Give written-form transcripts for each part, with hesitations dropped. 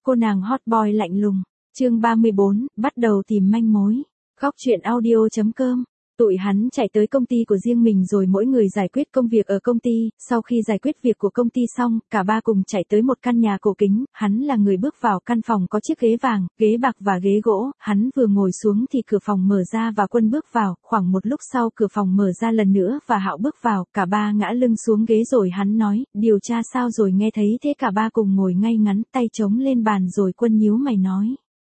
Cô nàng hot boy lạnh lùng. Chương 34, bắt đầu tìm manh mối. Góc truyện audio.com. Tụi hắn chạy tới công ty của riêng mình rồi mỗi người giải quyết công việc ở công ty, sau khi giải quyết việc của công ty xong, cả ba cùng chạy tới một căn nhà cổ kính, hắn là người bước vào căn phòng có chiếc ghế vàng, ghế bạc và ghế gỗ, hắn vừa ngồi xuống thì cửa phòng mở ra và Quân bước vào, khoảng một lúc sau cửa phòng mở ra lần nữa và Hạo bước vào, cả ba ngã lưng xuống ghế rồi hắn nói, điều tra sao rồi nghe thấy thế cả ba cùng ngồi ngay ngắn tay chống lên bàn rồi Quân nhíu mày nói.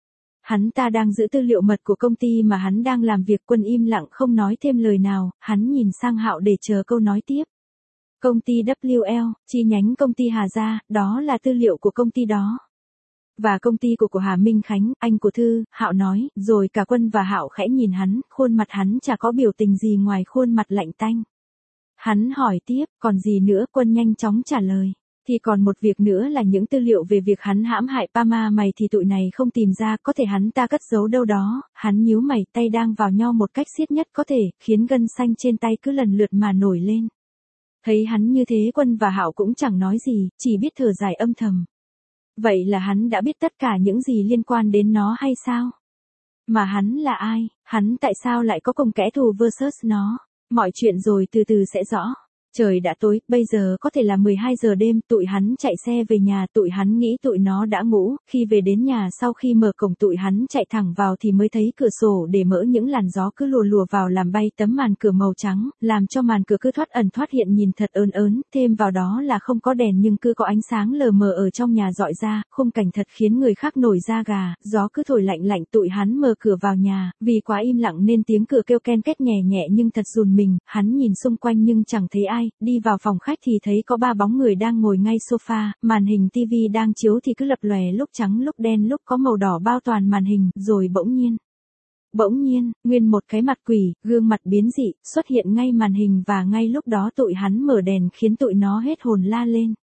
Hắn ta đang giữ tư liệu mật của công ty mà hắn đang làm việc. Quân im lặng không nói thêm lời nào, hắn nhìn sang Hạo để chờ câu nói tiếp. Công ty WL, chi nhánh công ty Hà Gia, đó là tư liệu của công ty đó. Và công ty của Hà Minh Khánh, anh của Thư, Hạo nói, rồi cả Quân và Hạo khẽ nhìn hắn, khuôn mặt hắn chả có biểu tình gì ngoài khuôn mặt lạnh tanh. Hắn hỏi tiếp, còn gì nữa? Quân nhanh chóng trả lời. Thì còn một việc nữa là những tư liệu về việc hắn hãm hại Pama mày thì tụi này không tìm ra, có thể hắn ta cất giấu đâu đó. Hắn nhíu mày, tay đang vào nhau một cách siết nhất có thể, khiến gân xanh trên tay cứ lần lượt mà nổi lên. Thấy hắn như thế Quân và Hạo cũng chẳng nói gì, chỉ biết thở dài âm thầm. Vậy là hắn đã biết tất cả những gì liên quan đến nó hay sao? Mà hắn là ai? Hắn tại sao lại có cùng kẻ thù versus nó? Mọi chuyện rồi từ từ sẽ rõ. Trời đã tối, bây giờ có thể là 12 giờ đêm, tụi hắn chạy xe về nhà, tụi hắn nghĩ tụi nó đã ngủ, khi về đến nhà sau khi mở cổng tụi hắn chạy thẳng vào thì mới thấy cửa sổ để mở những làn gió cứ lùa lùa vào làm bay tấm màn cửa màu trắng, làm cho màn cửa cứ thoát ẩn thoát hiện nhìn thật ớn ớn, thêm vào đó là không có đèn nhưng cứ có ánh sáng lờ mờ ở trong nhà dọi ra, khung cảnh thật khiến người khác nổi da gà, gió cứ thổi lạnh lạnh tụi hắn mở cửa vào nhà, vì quá im lặng nên tiếng cửa kêu ken két nhẹ nhẹ nhưng thật rùn mình, hắn nhìn xung quanh nhưng chẳng thấy ai. Đi vào phòng khách thì thấy có ba bóng người đang ngồi ngay sofa, màn hình tivi đang chiếu thì cứ lập lòe lúc trắng lúc đen lúc có màu đỏ bao toàn màn hình, rồi bỗng nhiên, nguyên một cái mặt quỷ, gương mặt biến dị, xuất hiện ngay màn hình và ngay lúc đó tụi hắn mở đèn khiến tụi nó hết hồn la lên.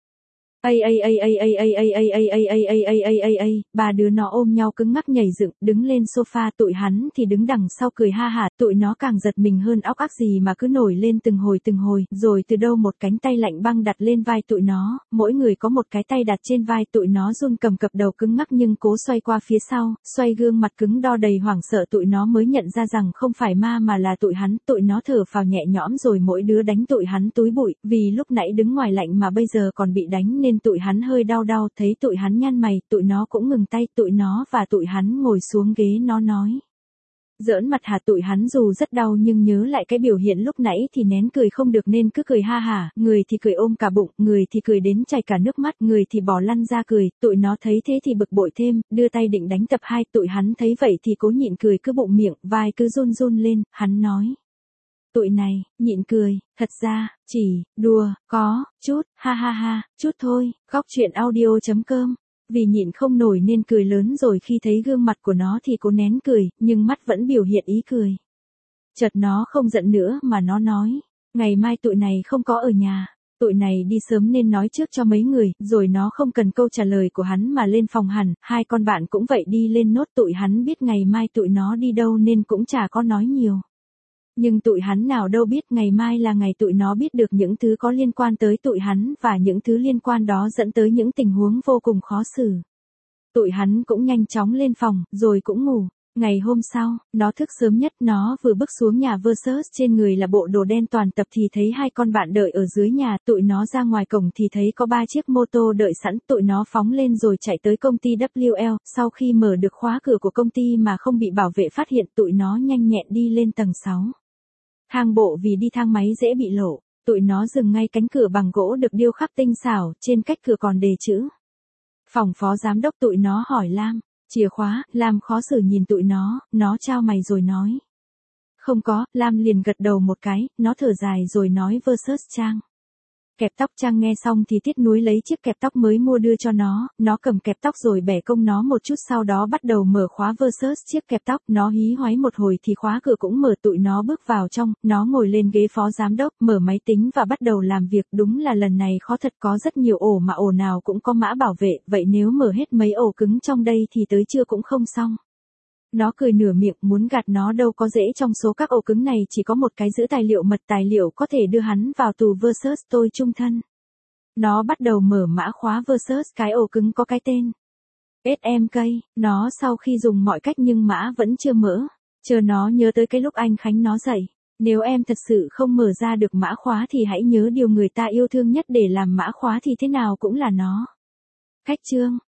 Ba đứa nó ôm nhau cứng ngắc nhảy dựng, đứng lên sofa, tụi hắn thì đứng đằng sau cười ha hả, tụi nó càng giật mình hơn óc ác gì mà cứ nổi lên từng hồi, rồi từ đâu một cánh tay lạnh băng đặt lên vai tụi nó, mỗi người có một cái tay đặt trên vai tụi nó run cầm cập đầu cứng ngắc nhưng cố xoay qua phía sau, xoay gương mặt cứng đo đầy hoảng sợ tụi nó mới nhận ra rằng không phải ma mà là tụi nó thở phào nhẹ nhõm rồi mỗi đứa đánh tụi hắn túi bụi, vì lúc nãy đứng ngoài lạnh mà bây giờ còn bị đánh nên tụi hắn hơi đau, thấy tụi hắn nhăn mày, tụi nó cũng ngừng tay, tụi nó và tụi hắn ngồi xuống ghế nó nói. Giỡn mặt hả? Tụi hắn dù rất đau nhưng nhớ lại cái biểu hiện lúc nãy thì nén cười không được nên cứ cười ha hả, người thì cười ôm cả bụng, người thì cười đến chảy cả nước mắt, người thì bỏ lăn ra cười, tụi nó thấy thế thì bực bội thêm, đưa tay định đánh tập hai, tụi hắn thấy vậy thì cố nhịn cười cứ bụng miệng, vai cứ run run lên, hắn nói. Tụi này, nhịn cười, thật ra, chỉ, đùa, có, chút, ha ha ha, chút thôi, góc truyện audio.com. Vì nhịn không nổi nên cười lớn rồi khi thấy gương mặt của nó thì cố nén cười, nhưng mắt vẫn biểu hiện ý cười. Chợt nó không giận nữa mà nó nói, ngày mai tụi này không có ở nhà. Tụi này đi sớm nên nói trước cho mấy người, rồi nó không cần câu trả lời của hắn mà lên phòng hẳn, hai con bạn cũng vậy đi lên nốt tụi hắn biết ngày mai tụi nó đi đâu nên cũng chả có nói nhiều. Nhưng tụi hắn nào đâu biết ngày mai là ngày tụi nó biết được những thứ có liên quan tới tụi hắn và những thứ liên quan đó dẫn tới những tình huống vô cùng khó xử. Tụi hắn cũng nhanh chóng lên phòng, rồi cũng ngủ. Ngày hôm sau, nó thức sớm nhất, nó vừa bước xuống nhà versus trên người là bộ đồ đen toàn tập thì thấy hai con bạn đợi ở dưới nhà, tụi nó ra ngoài cổng thì thấy có 3 chiếc mô tô đợi sẵn, tụi nó phóng lên rồi chạy tới công ty WL, sau khi mở được khóa cửa của công ty mà không bị bảo vệ phát hiện tụi nó nhanh nhẹn đi lên tầng 6. Thang bộ vì đi thang máy dễ bị lộ, tụi nó dừng ngay cánh cửa bằng gỗ được điêu khắc tinh xảo, trên cách cửa còn đề chữ. Phòng phó giám đốc. Tụi nó hỏi Lam, chìa khóa, Lam khó xử nhìn tụi nó trao mày rồi nói. Không có, Lam liền gật đầu một cái, nó thở dài rồi nói versus Trang. Kẹp tóc. Trang nghe xong thì tiếc nuối lấy chiếc kẹp tóc mới mua đưa cho nó cầm kẹp tóc rồi bẻ công nó một chút sau đó bắt đầu mở khóa versus chiếc kẹp tóc, nó hí hoáy một hồi thì khóa cửa cũng mở, tụi nó bước vào trong, nó ngồi lên ghế phó giám đốc, mở máy tính và bắt đầu làm việc, đúng là lần này khó thật, có rất nhiều ổ mà ổ nào cũng có mã bảo vệ, vậy nếu mở hết mấy ổ cứng trong đây thì tới trưa cũng không xong. Nó cười nửa miệng, muốn gạt nó đâu có dễ, trong số các ổ cứng này chỉ có một cái giữ tài liệu mật, tài liệu có thể đưa hắn vào tù versus tôi chung thân. Nó bắt đầu mở mã khóa versus cái ổ cứng có cái tên SMK, nó sau khi dùng mọi cách nhưng mã vẫn chưa mở. Chờ nó nhớ tới cái lúc anh Khánh nó dậy. Nếu em thật sự không mở ra được mã khóa thì hãy nhớ điều người ta yêu thương nhất để làm mã khóa thì thế nào cũng là nó. Khách trương.